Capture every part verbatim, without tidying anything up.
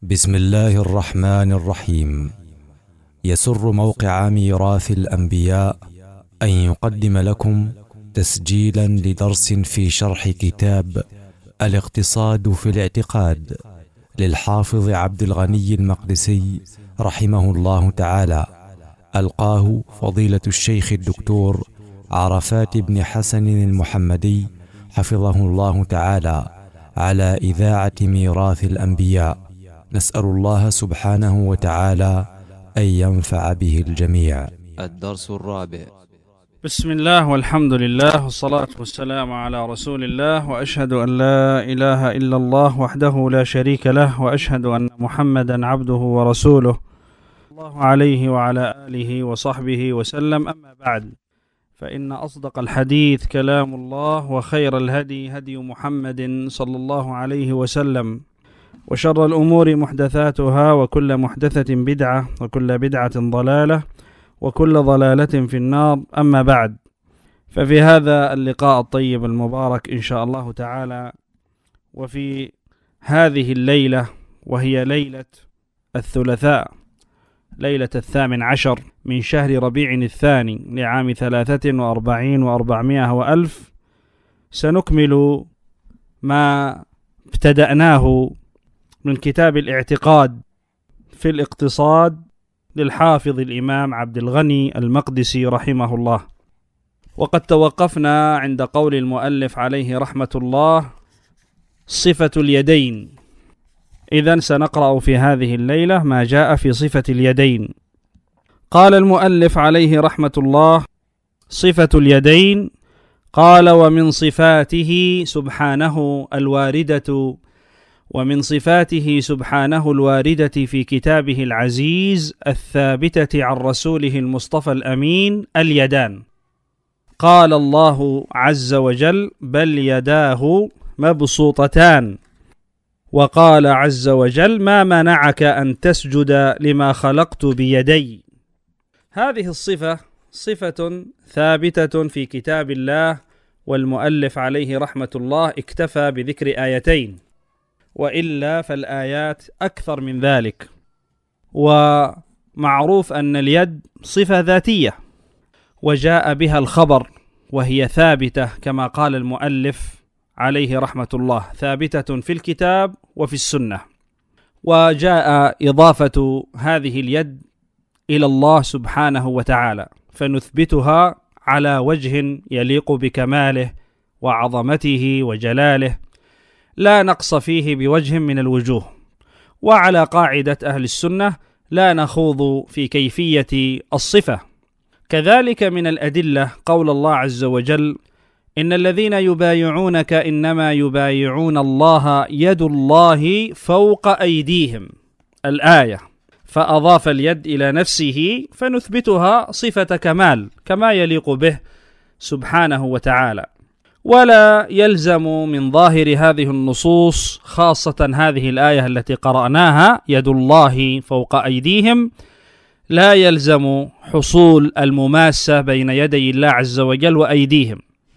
بسم الله الرحمن الرحيم. يسر موقع ميراث الأنبياء أن يقدم لكم تسجيلا لدرس في شرح كتاب الاقتصاد في الاعتقاد للحافظ عبد الغني المقدسي رحمه الله تعالى، ألقاه فضيلة الشيخ الدكتور عرفات بن حسن المحمدي حفظه الله تعالى على إذاعة ميراث الأنبياء. نسأل الله سبحانه وتعالى أن ينفع به الجميع. الدرس الرابع. بسم الله والحمد لله والصلاة والسلام على رسول الله، وأشهد أن لا إله إلا الله وحده لا شريك له، وأشهد أن محمدا عبده ورسوله الله عليه وعلى آله وصحبه وسلم. أما بعد، فإن أصدق الحديث كلام الله، وخير الهدي هدي محمد صلى الله عليه وسلم، وشر الأمور محدثاتها، وكل محدثة بدعة، وكل بدعة ضلالة، وكل ضلالة في النار. أما بعد، ففي هذا اللقاء الطيب المبارك إن شاء الله تعالى، وفي هذه الليلة، وهي ليلة الثلاثاء، ليلة الثامن عشر من شهر ربيع الثاني لعام ثلاثة وأربعين وأربعمائة وألف، سنكمل ما ابتدأناه من كتاب الاعتقاد في الاقتصاد للحافظ الإمام عبد الغني المقدسي رحمه الله. وقد توقفنا عند قول المؤلف عليه رحمة الله: صفة اليدين. إذن سنقرأ في هذه الليلة ما جاء في صفة اليدين. قال المؤلف عليه رحمة الله: صفة اليدين. قال: ومن صفاته سبحانه الواردة ومن صفاته سبحانه الواردة في كتابه العزيز الثابتة عن رسوله المصطفى الأمين اليدان. قال الله عز وجل: بل يداه مبسوطتان. وقال عز وجل: ما منعك أن تسجد لما خلقت بيدي. هذه الصفة صفة ثابتة في كتاب الله، والمؤلف عليه رحمة الله اكتفى بذكر آيتين، وإلا فالآيات أكثر من ذلك. ومعروف أن اليد صفة ذاتية، وجاء بها الخبر، وهي ثابتة كما قال المؤلف عليه رحمة الله، ثابتة في الكتاب وفي السنة. وجاء إضافة هذه اليد إلى الله سبحانه وتعالى، فنثبتها على وجه يليق بكماله وعظمته وجلاله، لا نقص فيه بوجه من الوجوه. وعلى قاعدة أهل السنة لا نخوض في كيفية الصفة. كذلك من الأدلة قول الله عز وجل: إن الذين يبايعونك إنما يبايعون الله يد الله فوق أيديهم، الآية. فأضاف اليد إلى نفسه، فنثبتها صفة كمال كما يليق به سبحانه وتعالى. ولا يلزم من ظاهر هذه النصوص، خاصة هذه الآية التي قرأناها يد الله فوق أيديهم، لا يلزم حصول المماسة بين يدي الله عز وجل وأيديهم.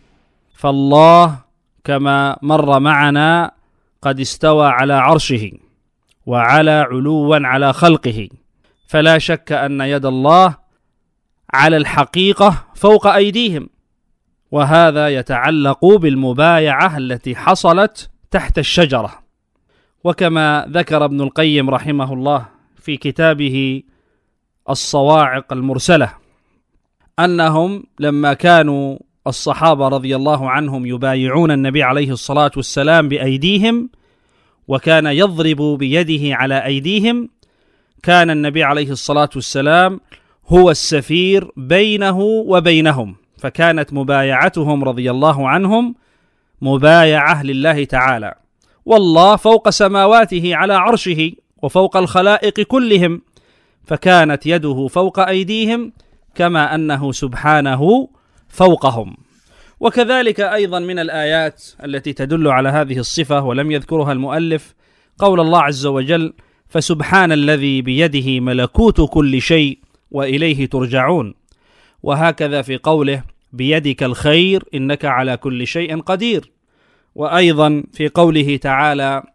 فالله كما مر معنا قد استوى على عرشه وعلى علوا على خلقه، فلا شك أن يد الله على الحقيقة فوق أيديهم، وهذا يتعلق بالمبايعة التي حصلت تحت الشجرة. وكما ذكر ابن القيم رحمه الله في كتابه الصواعق المرسلة، أنهم لما كانوا الصحابة رضي الله عنهم يبايعون النبي عليه الصلاة والسلام بأيديهم، وكان يضرب بيده على أيديهم، كان النبي عليه الصلاة والسلام هو السفير بينه وبينهم، فكانت مبايعتهم رضي الله عنهم مبايعة لله تعالى، والله فوق سماواته على عرشه وفوق الخلائق كلهم، فكانت يده فوق أيديهم كما أنه سبحانه فوقهم. وكذلك أيضا من الآيات التي تدل على هذه الصفة ولم يذكرها المؤلف قول الله عز وجل: فسبحان الذي بيده ملكوت كل شيء وإليه ترجعون. وهكذا في قوله: بيدك الخير إنك على كل شيء قدير. وأيضا في قوله تعالى: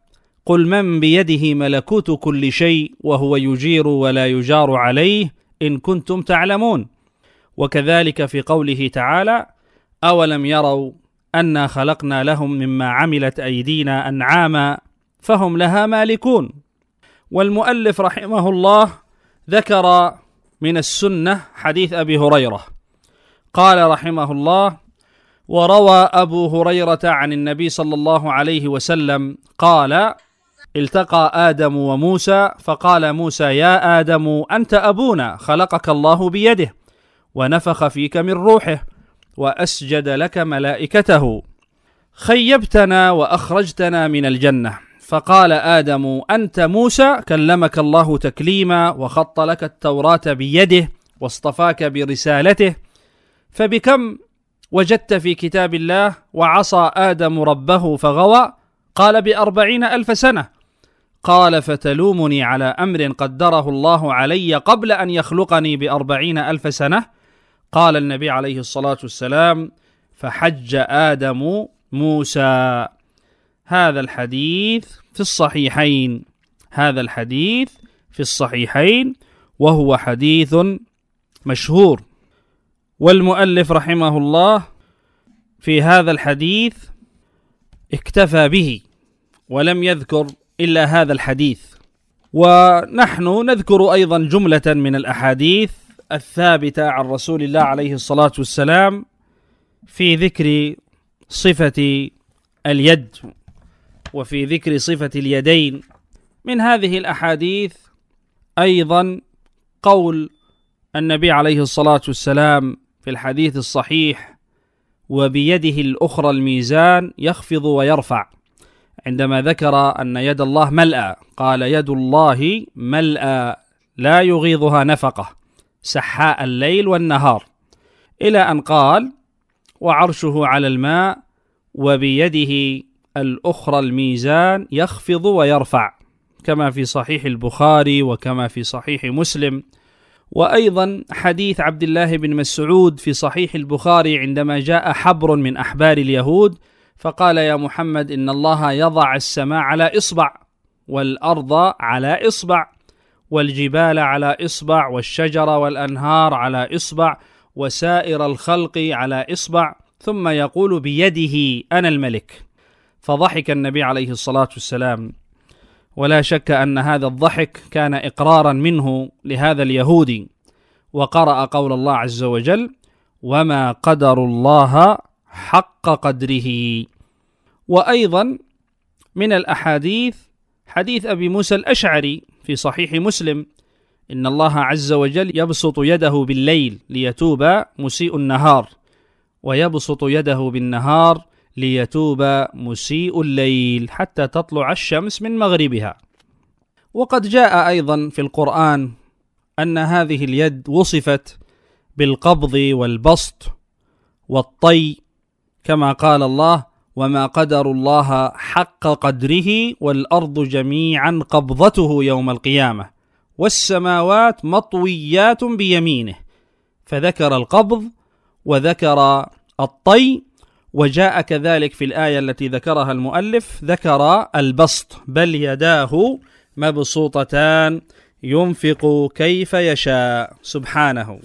قل من بيده ملكوت كل شيء وهو يجير ولا يجار عليه إن كنتم تعلمون. وكذلك في قوله تعالى: أولم يروا أنا خلقنا لهم مما عملت أيدينا أنعاما فهم لها مالكون. والمؤلف رحمه الله ذكر من السنة حديث أبي هريرة، قال رحمه الله: وروى أبو هريرة عن النبي صلى الله عليه وسلم قال: التقى آدم وموسى فقال موسى: يا آدم أنت أبونا، خلقك الله بيده ونفخ فيك من روحه وأسجد لك ملائكته، خيبتنا وأخرجتنا من الجنة. فقال آدم: أنت موسى، كلمك الله تكليما وخط لك التوراة بيده واصطفاك برسالته، فبكم وجدت في كتاب الله وعصى آدم ربه فغوى؟ قال: بأربعين ألف سنة. قال: فتلومني على أمر قدره الله علي قبل أن يخلقني بأربعين ألف سنة؟ قال النبي عليه الصلاة والسلام: فحج آدم موسى. هذا الحديث في الصحيحين هذا الحديث في الصحيحين وهو حديث مشهور. والمؤلف رحمه الله في هذا الحديث اكتفى به ولم يذكر إلا هذا الحديث. ونحن نذكر أيضا جملة من الأحاديث الثابتة عن رسول الله عليه الصلاة والسلام في ذكر صفة اليد وفي ذكر صفة اليدين. من هذه الأحاديث أيضا قول النبي عليه الصلاة والسلام في الحديث الصحيح: وبيده الأخرى الميزان يخفض ويرفع، عندما ذكر أن يد الله ملأى قال: يد الله ملأى لا يغيضها نفقة سحاء الليل والنهار، إلى أن قال: وعرشه على الماء وبيده الأخرى الميزان يخفض ويرفع، كما في صحيح البخاري وكما في صحيح مسلم. وأيضا حديث عبد الله بن مسعود في صحيح البخاري عندما جاء حبر من أحبار اليهود فقال: يا محمد، إن الله يضع السماء على إصبع والأرض على إصبع والجبال على إصبع والشجر والأنهار على إصبع وسائر الخلق على إصبع، ثم يقول: بيده أنا الملك. فضحك النبي عليه الصلاة والسلام، ولا شك أن هذا الضحك كان إقرارا منه لهذا اليهودي، وقرأ قول الله عز وجل: وما قدر الله حق قدره. وأيضا من الأحاديث حديث أبي موسى الأشعري في صحيح مسلم: إن الله عز وجل يبسط يده بالليل ليتوب مسيء النهار، ويبسط يده بالنهار ليتوب مسيء الليل حتى تطلع الشمس من مغربها. وقد جاء أيضا في القرآن أن هذه اليد وصفت بالقبض والبسط والطي، كما قال الله: وما قدر الله حق قدره والأرض جميعا قبضته يوم القيامة والسماوات مطويات بيمينه. فذكر القبض وذكر الطي، وجاء كذلك في الآية التي ذكرها المؤلف ذكر البسط: بل يداه مبسوطتان ينفق كيف يشاء سبحانه.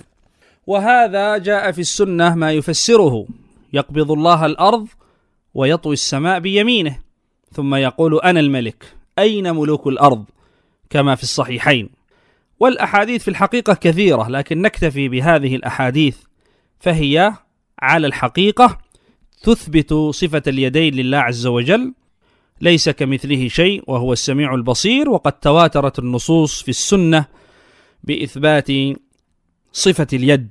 وهذا جاء في السنة ما يفسره: يقبض الله الأرض ويطوي السماء بيمينه ثم يقول: أنا الملك، أين ملوك الأرض؟ كما في الصحيحين. والأحاديث في الحقيقة كثيرة، لكن نكتفي بهذه الأحاديث، فهي على الحقيقة تثبت صفة اليدين لله عز وجل، ليس كمثله شيء وهو السميع البصير. وقد تواترت النصوص في السنة بإثبات صفة اليد،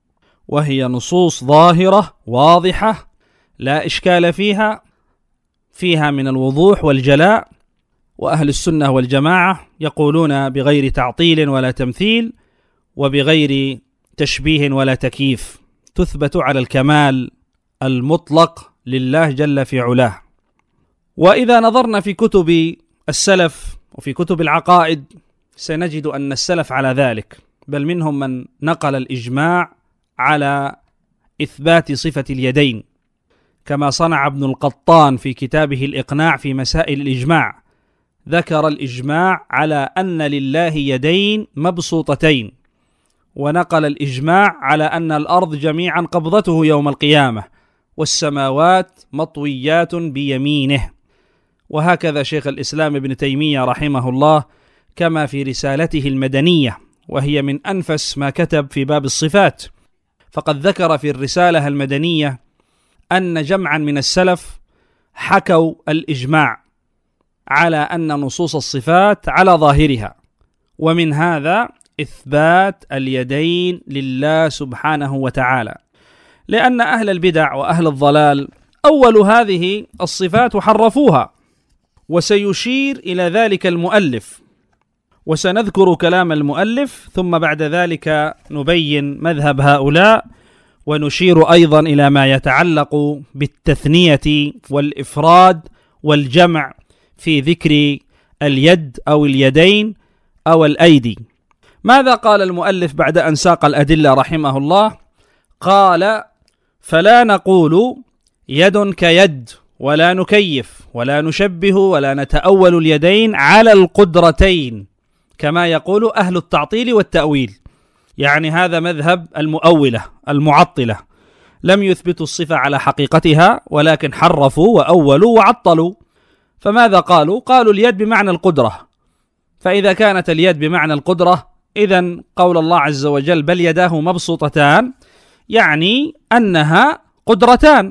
وهي نصوص ظاهرة واضحة لا إشكال فيها فيها من الوضوح والجلاء. وأهل السنة والجماعة يقولون بغير تعطيل ولا تمثيل وبغير تشبيه ولا تكييف، تثبت على الكمال المطلق لله جل في علاه. وإذا نظرنا في كتب السلف وفي كتب العقائد سنجد أن السلف على ذلك، بل منهم من نقل الإجماع على إثبات صفة اليدين، كما صنع ابن القطان في كتابه الإقناع في مسائل الإجماع، ذكر الإجماع على أن لله يدين مبسوطتين، ونقل الإجماع على أن الأرض جميعا قبضته يوم القيامة، والسماوات مطويات بيمينه. وهكذا شيخ الإسلام ابن تيمية رحمه الله كما في رسالته المدنية، وهي من أنفس ما كتب في باب الصفات، فقد ذكر في الرسالة المدنية أن جمعا من السلف حكوا الإجماع على أن نصوص الصفات على ظاهرها، ومن هذا إثبات اليدين لله سبحانه وتعالى، لأن أهل البدع وأهل الضلال أول هذه الصفات حرفوها، وسيشير إلى ذلك المؤلف، وسنذكر كلام المؤلف ثم بعد ذلك نبين مذهب هؤلاء، ونشير أيضا إلى ما يتعلق بالتثنية والإفراد والجمع في ذكر اليد أو اليدين أو الأيدي. ماذا قال المؤلف بعد أن ساق الأدلة رحمه الله؟ قال: فلا نقول يد كيد، ولا نكيف ولا نشبه ولا نتأول اليدين على القدرتين كما يقول أهل التعطيل والتأويل، يعني هذا مذهب المؤولة المعطلة، لم يثبتوا الصفة على حقيقتها ولكن حرفوا وأولوا وعطلوا. فماذا قالوا؟ قالوا اليد بمعنى القدرة، فإذا كانت اليد بمعنى القدرة إذن قول الله عز وجل بل يداه مبسوطتان يعني أنها قدرتان،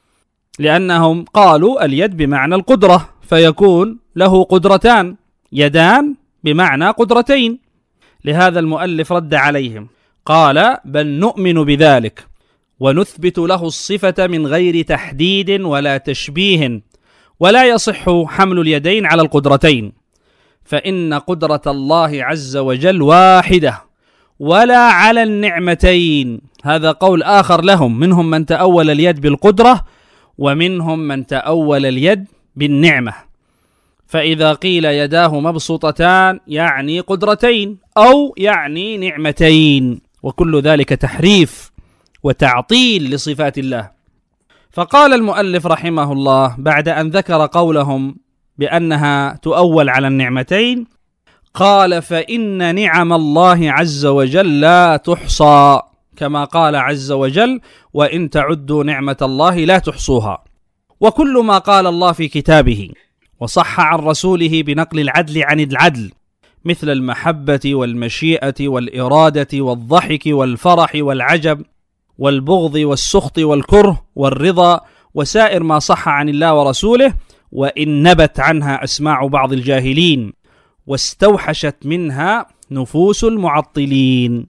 لأنهم قالوا اليد بمعنى القدرة فيكون له قدرتان، يدان بمعنى قدرتين. لهذا المؤلف رد عليهم قال: بل نؤمن بذلك ونثبت له الصفة من غير تحديد ولا تشبيه، ولا يصح حمل اليدين على القدرتين، فإن قدرة الله عز وجل واحدة، ولا على النعمتين. هذا قول آخر لهم، منهم من تأول اليد بالقدرة ومنهم من تأول اليد بالنعمة. فإذا قيل يداه مبسوطتان يعني قدرتين أو يعني نعمتين، وكل ذلك تحريف وتعطيل لصفات الله. فقال المؤلف رحمه الله بعد أن ذكر قولهم بأنها تؤول على النعمتين، قال: فإن نعم الله عز وجل لا تحصى، كما قال عز وجل: وإن تعدوا نعمة الله لا تحصوها. وكل ما قال الله في كتابه وصح عن رسوله بنقل العدل عن العدل، مثل المحبة والمشيئة والإرادة والضحك والفرح والعجب والبغض والسخط والكره والرضا وسائر ما صح عن الله ورسوله، وإن نبت عنها أسماع بعض الجاهلين واستوحشت منها نفوس المعطلين.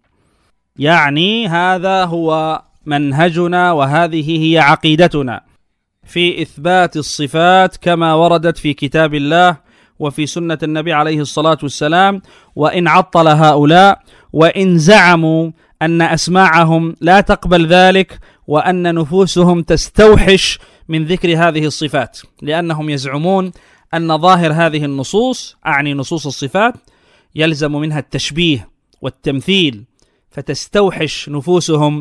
يعني هذا هو منهجنا وهذه هي عقيدتنا في إثبات الصفات كما وردت في كتاب الله وفي سنة النبي عليه الصلاة والسلام. وإن عطل هؤلاء وإن زعموا أن أسماعهم لا تقبل ذلك وأن نفوسهم تستوحش من ذكر هذه الصفات، لأنهم يزعمون أن ظاهر هذه النصوص، أعني نصوص الصفات، يلزم منها التشبيه والتمثيل، فتستوحش نفوسهم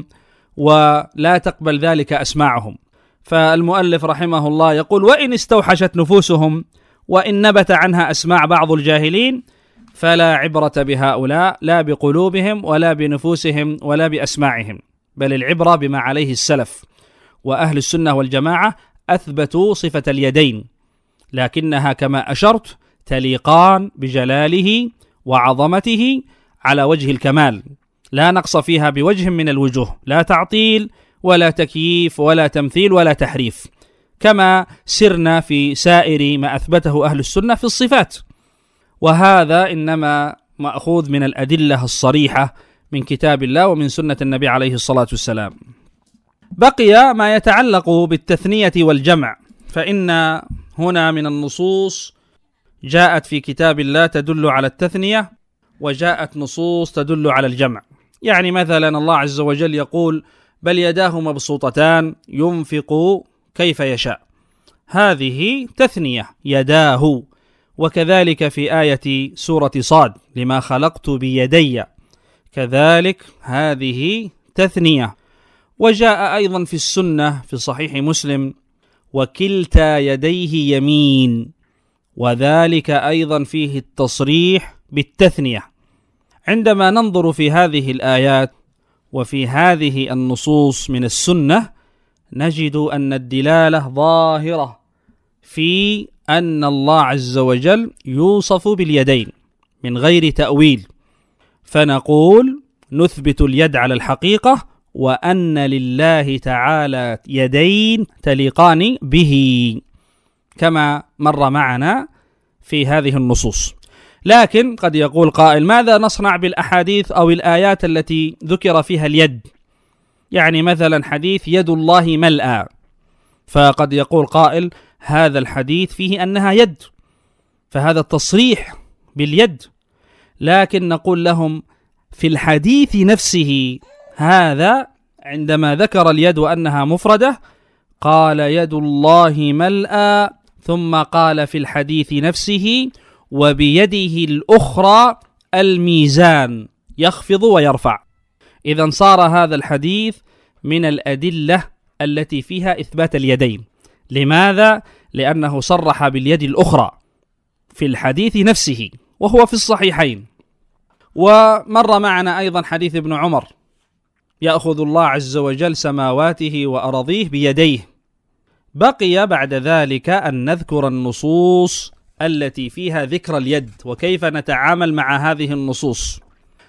ولا تقبل ذلك أسماعهم. فالمؤلف رحمه الله يقول: وإن استوحشت نفوسهم وإن نبت عنها أسماع بعض الجاهلين فلا عبرة بهؤلاء، لا بقلوبهم ولا بنفوسهم ولا بأسماعهم، بل العبرة بما عليه السلف. وأهل السنة والجماعة أثبتوا صفة اليدين، لكنها كما أشرت تليقان بجلاله وعظمته على وجه الكمال، لا نقص فيها بوجه من الوجوه، لا تعطيل ولا تكييف ولا تمثيل ولا تحريف، كما سرنا في سائر ما أثبته أهل السنة في الصفات. وهذا إنما مأخوذ من الأدلة الصريحة من كتاب الله ومن سنة النبي عليه الصلاة والسلام. بقي ما يتعلق بالتثنية والجمع، فإن هنا من النصوص جاءت في كتاب الله تدل على التثنية، وجاءت نصوص تدل على الجمع. يعني مثلا الله عز وجل يقول: بل يداه مبسوطتان ينفق كيف يشاء، هذه تثنية يداه. وكذلك في آية سورة صاد: لما خلقت بيدي، كذلك هذه تثنية. وجاء أيضا في السنة في صحيح مسلم: وكلتا يديه يمين، وذلك أيضا فيه التصريح بالتثنية. عندما ننظر في هذه الآيات وفي هذه النصوص من السنة نجد أن الدلالة ظاهرة في أن الله عز وجل يوصف باليدين من غير تأويل، فنقول نثبت اليد على الحقيقة وأن لله تعالى يدين تليقان به كما مر معنا في هذه النصوص. لكن قد يقول قائل ماذا نصنع بالأحاديث أو الآيات التي ذكر فيها اليد؟ يعني مثلا حديث يد الله ملأى، فقد يقول قائل هذا الحديث فيه أنها يد، فهذا التصريح باليد. لكن نقول لهم في الحديث نفسه هذا عندما ذكر اليد وأنها مفردة قال يد الله ملأى، ثم قال في الحديث نفسه وبيده الأخرى الميزان يخفض ويرفع. إذن صار هذا الحديث من الأدلة التي فيها إثبات اليدين. لماذا؟ لأنه صرح باليد الأخرى في الحديث نفسه وهو في الصحيحين. ومر معنا أيضا حديث ابن عمر يأخذ الله عز وجل سماواته وأراضيه بيديه. بقي بعد ذلك أن نذكر النصوص التي فيها ذكر اليد وكيف نتعامل مع هذه النصوص.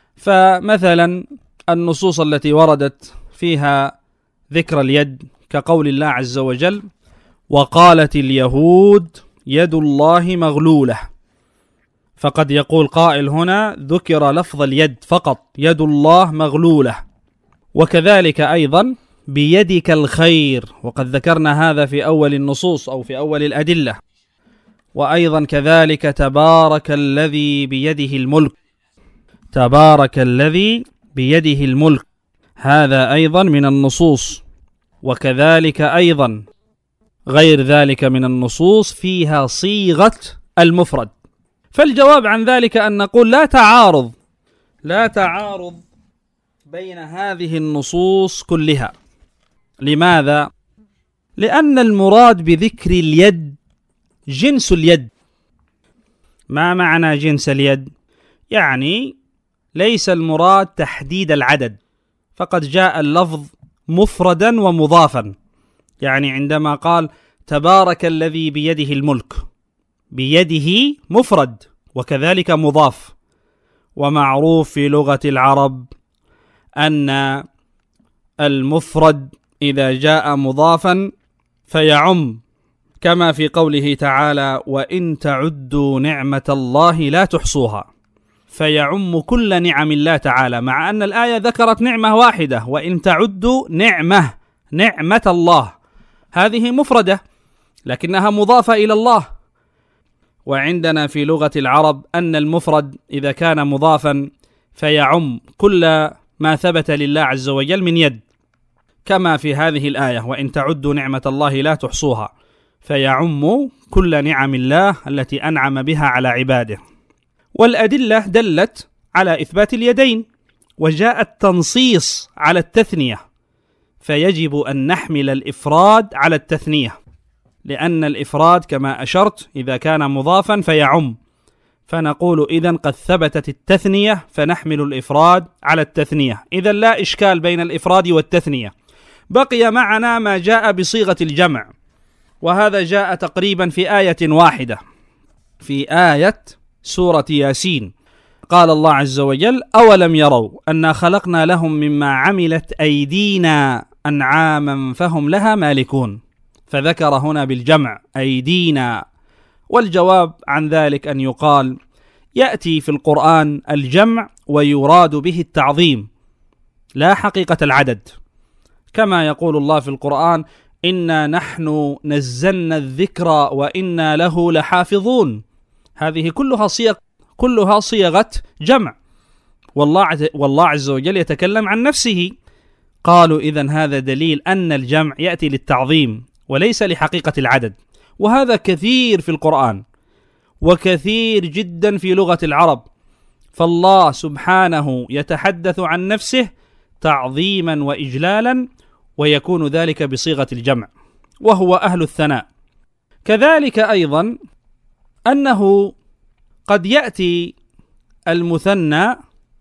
فمثلا النصوص التي وردت فيها ذكر اليد كقول الله عز وجل وقالت اليهود يد الله مغلولة، فقد يقول قائل هنا ذكر لفظ اليد فقط، يد الله مغلولة. وكذلك أيضا بيدك الخير، وقد ذكرنا هذا في أول النصوص أو في أول الأدلة. وأيضا كذلك تبارك الذي بيده الملك، تبارك الذي بيده الملك، هذا أيضا من النصوص. وكذلك أيضا غير ذلك من النصوص فيها صيغة المفرد. فالجواب عن ذلك أن نقول لا تعارض لا تعارض بين هذه النصوص كلها. لماذا؟ لأن المراد بذكر اليد جنس اليد. ما معنى جنس اليد؟ يعني ليس المراد تحديد العدد، فقد جاء اللفظ مفردا ومضافا. يعني عندما قال تبارك الذي بيده الملك، بيده مفرد وكذلك مضاف. ومعروف في لغة العرب أن المفرد إذا جاء مضافا فيعم، كما في قوله تعالى وإن تعدوا نعمة الله لا تحصوها، فيعم كل نعم الله تعالى، مع أن الآية ذكرت نعمة واحدة وإن تعدوا نعمة نعمة الله، هذه مفردة لكنها مضافة إلى الله. وعندنا في لغة العرب أن المفرد إذا كان مضافا فيعم كل ما ثبت لله عز وجل من يد، كما في هذه الآية وإن تعدوا نعمة الله لا تحصوها، فيعم كل نعم الله التي أنعم بها على عباده. والأدلة دلت على إثبات اليدين، وجاء التنصيص على التثنية، فيجب أن نحمل الإفراد على التثنية، لأن الإفراد كما أشرت إذا كان مضافا فيعم، فنقول إذن قد ثبتت التثنية فنحمل الإفراد على التثنية. إذن لا إشكال بين الإفراد والتثنية. بقي معنا ما جاء بصيغة الجمع، وهذا جاء تقريبا في آية واحدة، في آية سورة ياسين. قال الله عز وجل أولم يروا أنا خلقنا لهم مما عملت أيدينا أنعاما فهم لها مالكون، فذكر هنا بالجمع أيدينا. والجواب عن ذلك أن يقال يأتي في القرآن الجمع ويراد به التعظيم لا حقيقة العدد، كما يقول الله في القرآن إنا نحن نزلنا الذكر وإنا له لحافظون. هذه كلها صيغ كلها صيغة جمع، والله والله عز وجل يتكلم عن نفسه. قالوا إذن هذا دليل أن الجمع يأتي للتعظيم وليس لحقيقة العدد، وهذا كثير في القرآن وكثير جدا في لغة العرب. فالله سبحانه يتحدث عن نفسه تعظيما وإجلالا، ويكون ذلك بصيغة الجمع، وهو أهل الثناء. كذلك أيضا أنه قد يأتي المثنى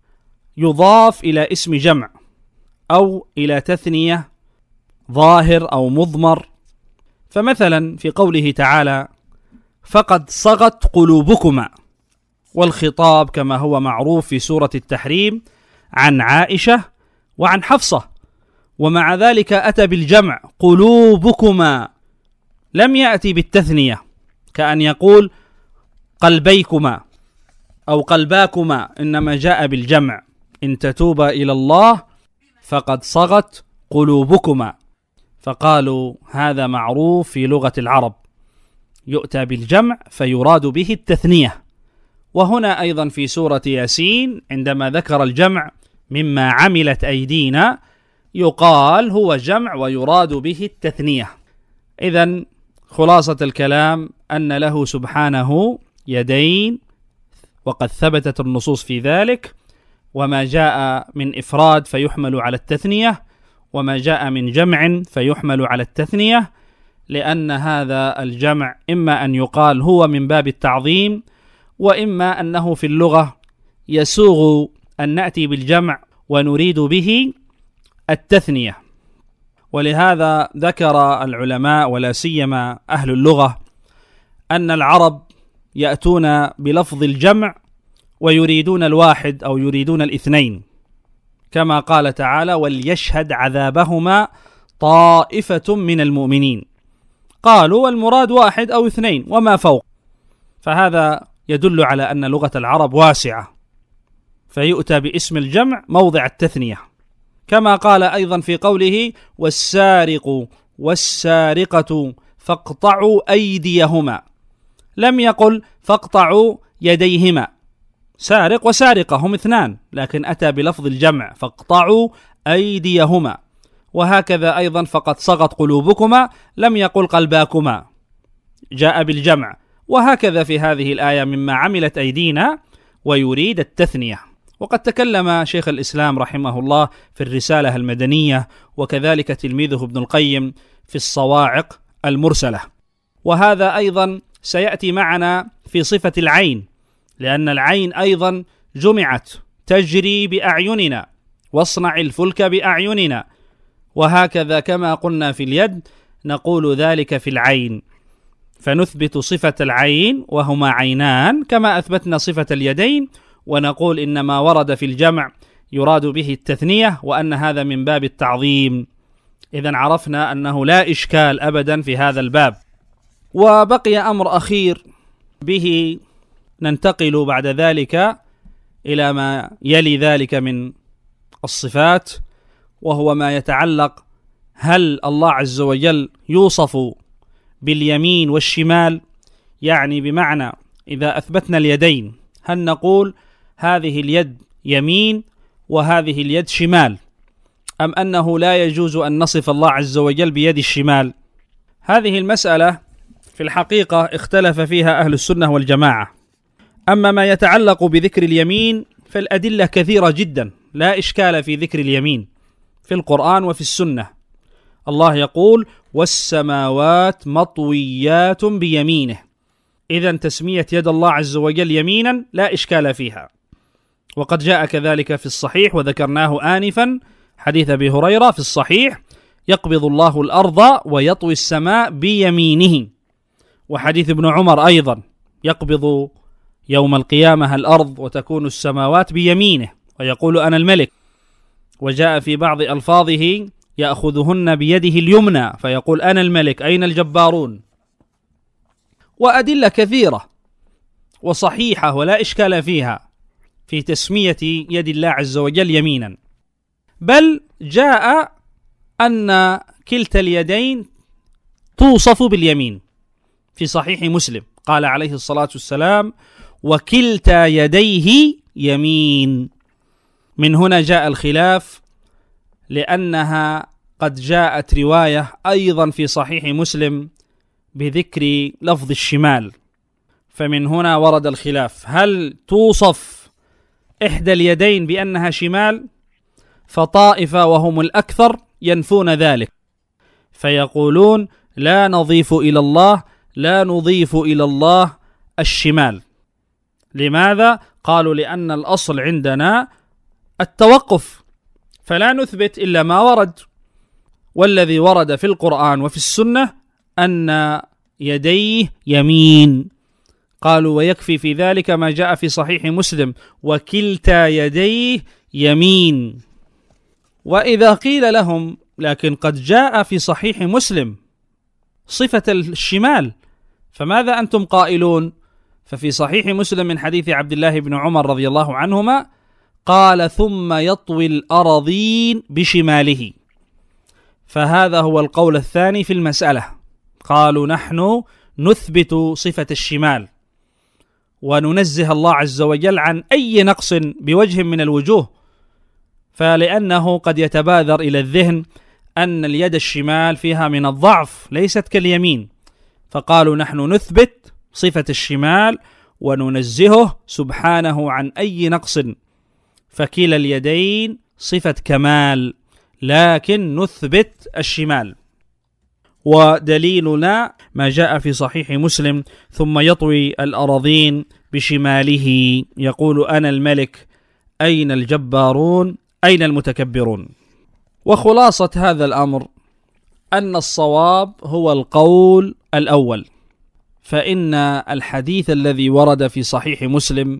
يضاف إلى اسم جمع أو إلى تثنية ظاهر أو مضمر. فمثلا في قوله تعالى فقد صغت قلوبكما، والخطاب كما هو معروف في سورة التحريم عن عائشة وعن حفصة، ومع ذلك أتى بالجمع قلوبكما، لم يأتي بالتثنية كأن يقول قلبيكما أو قلباكما، إنما جاء بالجمع إن تتوبا إلى الله فقد صغت قلوبكما. فقالوا هذا معروف في لغة العرب، يؤتى بالجمع فيراد به التثنية. وهنا أيضا في سورة ياسين عندما ذكر الجمع مما عملت أيدينا يقال هو جمع ويراد به التثنية. إذن خلاصة الكلام أن له سبحانه يدين، وقد ثبتت النصوص في ذلك، وما جاء من إفراد فيحمل على التثنية، وما جاء من جمع فيحمل على التثنية، لأن هذا الجمع إما أن يقال هو من باب التعظيم، وإما أنه في اللغة يسوغ أن نأتي بالجمع ونريد به التثنية. ولهذا ذكر العلماء ولا سيما أهل اللغة أن العرب يأتون بلفظ الجمع ويريدون الواحد أو يريدون الاثنين، كما قال تعالى وليشهد عذابهما طائفة من المؤمنين، قالوا والمراد واحد أو اثنين وما فوق. فهذا يدل على أن لغة العرب واسعة، فيؤتى باسم الجمع موضع التثنية، كما قال أيضا في قوله والسارق والسارقة فاقطعوا أيديهما، لم يقل فاقطعوا يديهما، سارق وسارقة هم اثنان، لكن أتى بلفظ الجمع فاقطعوا أيديهما. وهكذا أيضا فقد صغت قلوبكما، لم يقل قلباكما، جاء بالجمع. وهكذا في هذه الآية مما عملت أيدينا ويريد التثنية. وقد تكلم شيخ الإسلام رحمه الله في الرسالة المدنية، وكذلك تلميذه ابن القيم في الصواعق المرسلة. وهذا أيضا سيأتي معنا في صفة العين، لأن العين أيضا جمعت تجري بأعيننا، واصنع الفلك بأعيننا، وهكذا كما قلنا في اليد نقول ذلك في العين، فنثبت صفة العين وهما عينان كما أثبتنا صفة اليدين، ونقول إنما ورد في الجمع يراد به التثنية، وأن هذا من باب التعظيم. إذن عرفنا أنه لا إشكال أبدا في هذا الباب. وبقي أمر أخير به ننتقل بعد ذلك إلى ما يلي ذلك من الصفات، وهو ما يتعلق هل الله عز وجل يوصف باليمين والشمال؟ يعني بمعنى إذا أثبتنا اليدين هل نقول هذه اليد يمين وهذه اليد شمال، أم أنه لا يجوز أن نصف الله عز وجل بيد الشمال؟ هذه المسألة في الحقيقة اختلف فيها أهل السنة والجماعة. أما ما يتعلق بذكر اليمين فالأدلة كثيرة جدا، لا إشكال في ذكر اليمين في القرآن وفي السنة. الله يقول والسماوات مطويات بيمينه، إذن تسمية يد الله عز وجل يمينا لا إشكال فيها. وقد جاء كذلك في الصحيح وذكرناه آنفا حديث أبي هريرة في الصحيح يقبض الله الأرض ويطوي السماء بيمينه، وحديث ابن عمر أيضا يقبض يوم القيامة الأرض وتكون السماوات بيمينه ويقول أنا الملك. وجاء في بعض ألفاظه يأخذهن بيده اليمنى فيقول أنا الملك أين الجبارون. وأدلة كثيرة وصحيحة ولا إشكال فيها في تسمية يد الله عز وجل يمينا، بل جاء أن كلتا اليدين توصف باليمين في صحيح مسلم، قال عليه الصلاة والسلام وكلتا يديه يمين. من هنا جاء الخلاف، لأنها قد جاءت رواية أيضا في صحيح مسلم بذكر لفظ الشمال، فمن هنا ورد الخلاف هل توصف إحدى اليدين بأنها شمال؟ فطائفة وهم الأكثر ينفون ذلك، فيقولون لا نضيف إلى الله لا نضيف إلى الله الشمال. لماذا؟ قالوا لأن الأصل عندنا التوقف، فلا نثبت إلا ما ورد، والذي ورد في القرآن وفي السنة أن يديه يمين. قالوا ويكفي في ذلك ما جاء في صحيح مسلم: وكلتا يديه يمين. وإذا قيل لهم لكن قد جاء في صحيح مسلم صفة الشمال، فماذا أنتم قائلون؟ ففي صحيح مسلم من حديث عبد الله بن عمر رضي الله عنهما قال: ثم يطوي الأراضين بشماله. فهذا هو القول الثاني في المسألة. قالوا نحن نثبت صفة الشمال وننزه الله عز وجل عن أي نقص بوجه من الوجوه، فلأنه قد يتبادر إلى الذهن أن اليد الشمال فيها من الضعف ليست كاليمين، فقالوا نحن نثبت صفة الشمال وننزهه سبحانه عن أي نقص، فكلا اليدين صفة كمال، لكن نثبت الشمال. ودليلنا ما جاء في صحيح مسلم: ثم يطوي الأراضين بشماله يقول أنا الملك أين الجبارون أين المتكبرون. وخلاصة هذا الأمر أن الصواب هو القول الأول، فإن الحديث الذي ورد في صحيح مسلم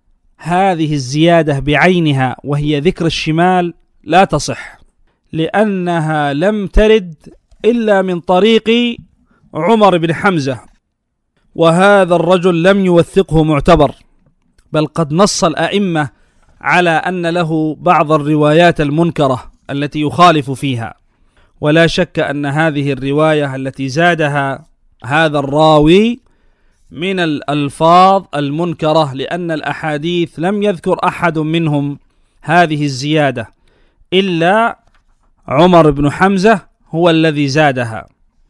هذه الزيادة بعينها وهي ذكر الشمال لا تصح، لأنها لم ترد إلا من طريق عمر بن حمزة، وهذا الرجل لم يوثقه معتبر، بل قد نص الأئمة على أن له بعض الروايات المنكرة التي يخالف فيها. ولا شك أن هذه الرواية التي زادها هذا الراوي من الألفاظ المنكرة، لأن الأحاديث لم يذكر أحد منهم هذه الزيادة إلا عمر بن حمزة هو الذي زادها.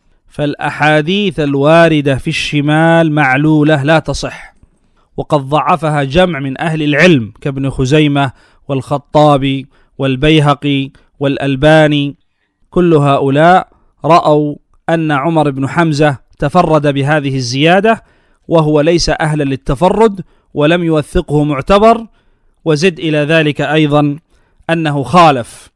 فالأحاديث الواردة في الشمال معلولة لا تصح، وقد ضعفها جمع من أهل العلم كابن خزيمة والخطابي والبيهقي والألباني. كل هؤلاء رأوا أن عمر بن حمزة تفرد بهذه الزيادة، وهو ليس أهلا للتفرد ولم يوثقه معتبر. وزد إلى ذلك أيضا أنه خالف،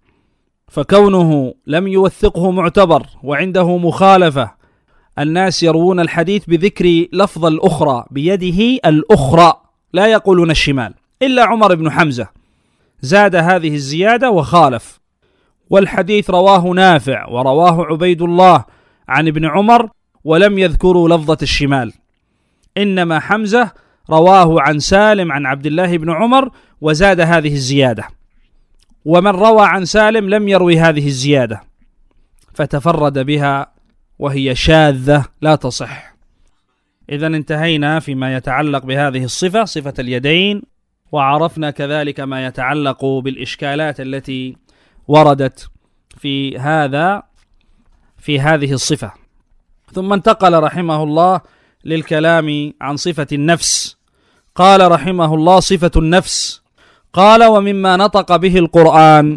فكونه لم يوثقه معتبر وعنده مخالفة، الناس يروون الحديث بذكر لفظ الأخرى بيده الأخرى لا يقولون الشمال، إلا عمر بن حمزة زاد هذه الزيادة وخالف. والحديث رواه نافع ورواه عبيد الله عن ابن عمر ولم يذكروا لفظة الشمال، إنما حمزة رواه عن سالم عن عبد الله بن عمر وزاد هذه الزيادة، ومن روى عن سالم لم يروي هذه الزيادة فتفرد بها وهي شاذة لا تصح. إذن انتهينا فيما يتعلق بهذه الصفة، صفة اليدين، وعرفنا كذلك ما يتعلق بالإشكالات التي وردت في هذا في هذه الصفة. ثم انتقل رحمه الله للكلام عن صفة النفس. قال رحمه الله: صفة النفس. قال: ومما نطق به القرآن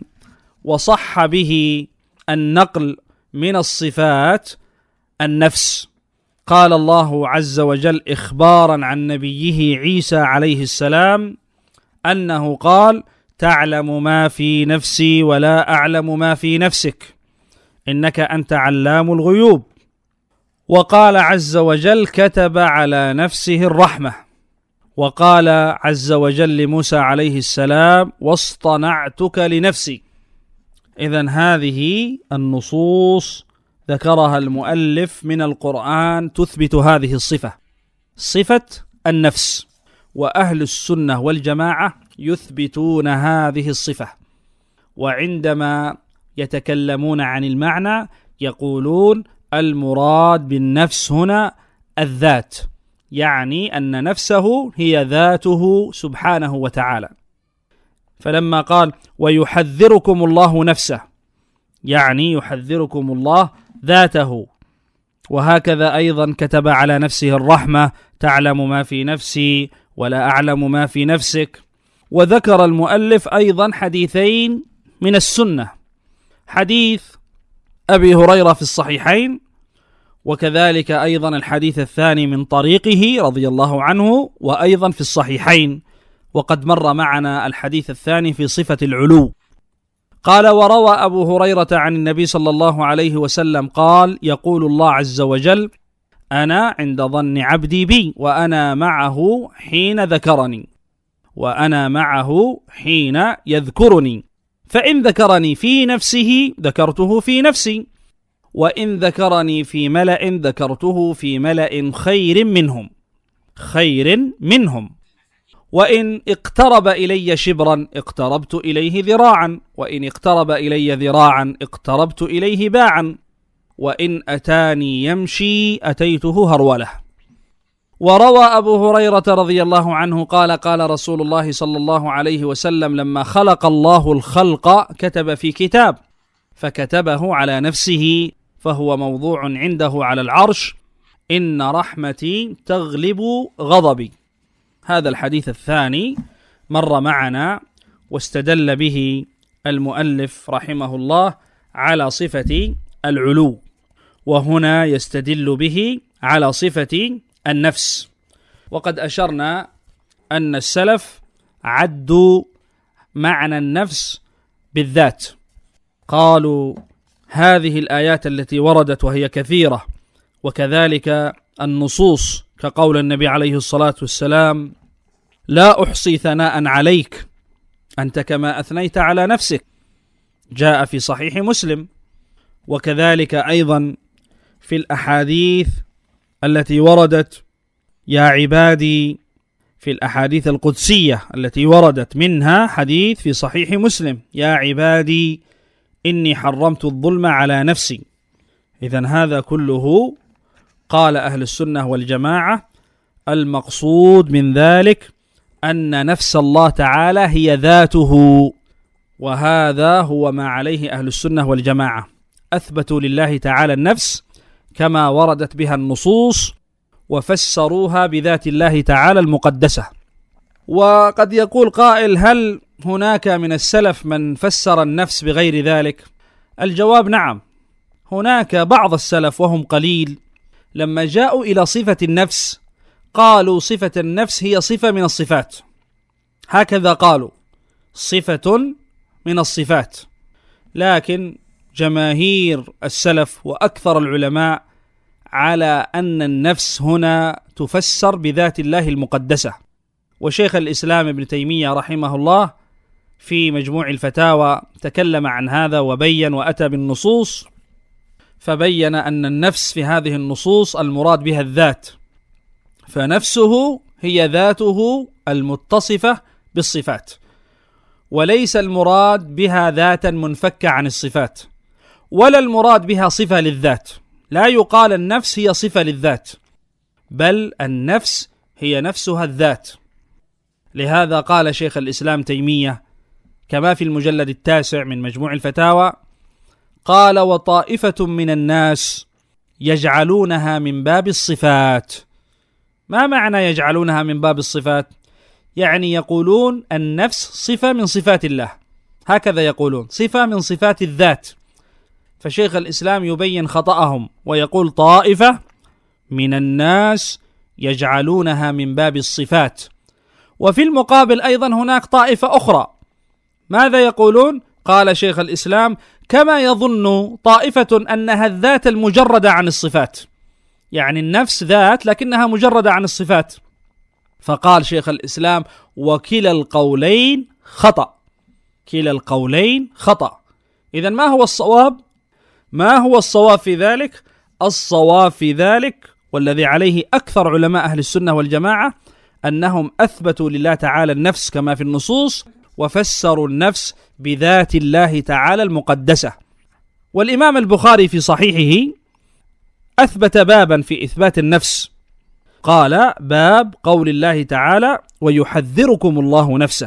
وصح به النقل من الصفات النفس. قال الله عز وجل إخبارا عن نبيه عيسى عليه السلام أنه قال: تعلم ما في نفسي ولا أعلم ما في نفسك إنك أنت علام الغيوب. وقال عز وجل: كتب على نفسه الرحمة. وقال عز وجل لموسى عليه السلام: واصطنعتك لنفسي. إذن هذه النصوص ذكرها المؤلف من القرآن تثبت هذه الصفة، صفة النفس، وأهل السنة والجماعة يثبتون هذه الصفة. وعندما يتكلمون عن المعنى يقولون المراد بالنفس هنا الذات، يعني أن نفسه هي ذاته سبحانه وتعالى. فلما قال: ويحذركم الله نفسه، يعني يحذركم الله ذاته. وهكذا أيضا كتب على نفسه الرحمة: تعلم ما في نفسي ولا أعلم ما في نفسك. وذكر المؤلف أيضا حديثين من السنة: حديث أبي هريرة في الصحيحين، وكذلك أيضا الحديث الثاني من طريقه رضي الله عنه، وأيضا في الصحيحين، وقد مر معنا الحديث الثاني في صفة العلو. قال: وروى أبو هريرة عن النبي صلى الله عليه وسلم قال: يقول الله عز وجل: أنا عند ظن عبدي بي، وأنا معه حين ذكرني، وأنا معه حين يذكرني، فإن ذكرني في نفسه ذكرته في نفسي، وإن ذكرني في ملأ ذكرته في ملأ خير منهم خير منهم وإن اقترب إلي شبرا اقتربت إليه ذراعا، وإن اقترب إلي ذراعا اقتربت إليه باعا، وإن أتاني يمشي أتيته هرولة. وروى أبو هريرة رضي الله عنه قال: قال رسول الله صلى الله عليه وسلم: لما خلق الله الخلق كتب في كتاب، فكتبه على نفسه، فهو موضوع عنده على العرش: إن رحمتي تغلب غضبي. هذا الحديث الثاني مر معنا، واستدل به المؤلف رحمه الله على صفة العلو، وهنا يستدل به على صفة النفس. وقد أشرنا أن السلف عدوا معنى النفس بالذات، قالوا هذه الآيات التي وردت وهي كثيرة، وكذلك النصوص كقول النبي عليه الصلاة والسلام: لا أحصي ثناء عليك أنت كما أثنيت على نفسك، جاء في صحيح مسلم. وكذلك أيضا في الأحاديث التي وردت: يا عبادي، في الأحاديث القدسية التي وردت، منها حديث في صحيح مسلم: يا عبادي إني حرمت الظلم على نفسي. إذن هذا كله قال أهل السنة والجماعة المقصود من ذلك أن نفس الله تعالى هي ذاته، وهذا هو ما عليه أهل السنة والجماعة، أثبتوا لله تعالى النفس كما وردت بها النصوص، وفسروها بذات الله تعالى المقدسة. وقد يقول قائل: هل هناك من السلف من فسر النفس بغير ذلك؟ الجواب: نعم، هناك بعض السلف وهم قليل، لما جاءوا إلى صفة النفس قالوا صفة النفس هي صفة من الصفات، هكذا قالوا، صفة من الصفات. لكن جماهير السلف وأكثر العلماء على أن النفس هنا تفسر بذات الله المقدسة. وشيخ الإسلام ابن تيمية رحمه الله في مجموع الفتاوى تكلم عن هذا وبين وأتى بالنصوص، فبين أن النفس في هذه النصوص المراد بها الذات، فنفسه هي ذاته المتصفة بالصفات، وليس المراد بها ذاتا منفكة عن الصفات، ولا المراد بها صفة للذات. لا يقال النفس هي صفة للذات، بل النفس هي نفسها الذات. لهذا قال شيخ الإسلام تيمية كما في المجلد التاسع من مجموع الفتاوى، قال: وطائفة من الناس يجعلونها من باب الصفات. ما معنى يجعلونها من باب الصفات؟ يعني يقولون النفس صفة من صفات الله، هكذا يقولون، صفة من صفات الذات. فشيخ الإسلام يبين خطأهم ويقول: طائفة من الناس يجعلونها من باب الصفات. وفي المقابل أيضا هناك طائفة أخرى، ماذا يقولون؟ قال شيخ الإسلام: كما يظن طائفة أنها الذات المجردة عن الصفات، يعني النفس ذات لكنها مجردة عن الصفات. فقال شيخ الإسلام: وكلا القولين خطأ، كلا القولين خطأ. إذن ما هو الصواب؟ ما هو الصواب في ذلك؟ الصواب في ذلك والذي عليه أكثر علماء أهل السنة والجماعة أنهم أثبتوا لله تعالى النفس كما في النصوص، وفسروا النفس بذات الله تعالى المقدسة. والإمام البخاري في صحيحه أثبت بابا في إثبات النفس، قال: باب قول الله تعالى: ويحذركم الله نفسه،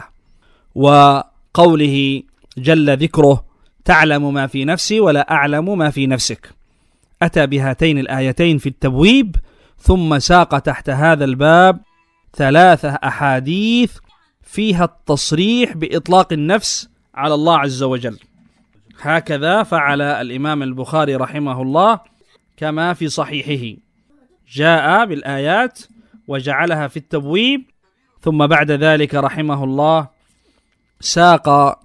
وقوله جل ذكره: تعلم ما في نفسي ولا أعلم ما في نفسك. أتى بهاتين الآيتين في التبويب، ثم ساق تحت هذا الباب ثلاثة أحاديث فيها التصريح بإطلاق النفس على الله عز وجل. هكذا فعل الإمام البخاري رحمه الله كما في صحيحه، جاء بالآيات وجعلها في التبويب، ثم بعد ذلك رحمه الله ساق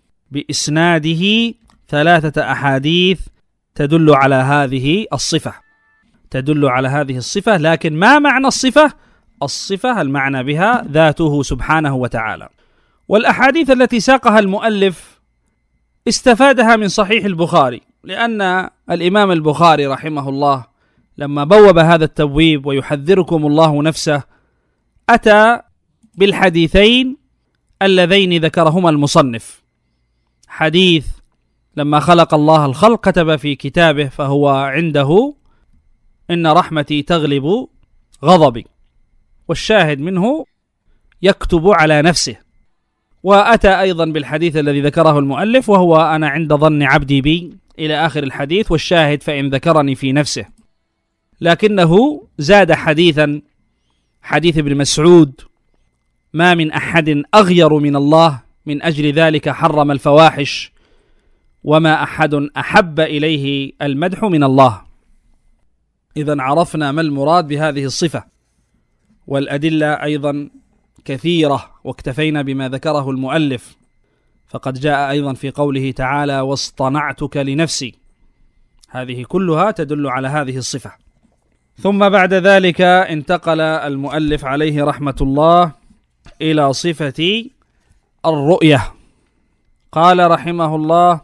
بإسناده ثلاثة أحاديث تدل على هذه الصفة تدل على هذه الصفة لكن ما معنى الصفة؟ الصفة المعنى بها ذاته سبحانه وتعالى. والأحاديث التي ساقها المؤلف استفادها من صحيح البخاري، لأن الإمام البخاري رحمه الله لما بوب هذا التبويب ويحذركم الله نفسه أتى بالحديثين اللذين ذكرهما المصنف. حديث لما خلق الله الخلق كتب في كتابه فهو عنده إن رحمتي تغلب غضبي، والشاهد منه يكتب على نفسه. وأتى أيضا بالحديث الذي ذكره المؤلف وهو أنا عند ظن عبدي بي إلى آخر الحديث، والشاهد فإن ذكرني في نفسه. لكنه زاد حديثا، حديث ابن مسعود: ما من أحد أغير من الله من أجل ذلك حرم الفواحش، وما أحد أحب إليه المدح من الله. إذن عرفنا ما المراد بهذه الصفة، والأدلة أيضا كثيرة، واكتفينا بما ذكره المؤلف، فقد جاء أيضا في قوله تعالى: واصطنعتك لنفسي. هذه كلها تدل على هذه الصفة. ثم بعد ذلك انتقل المؤلف عليه رحمة الله إلى صفة الرؤية. قال رحمه الله: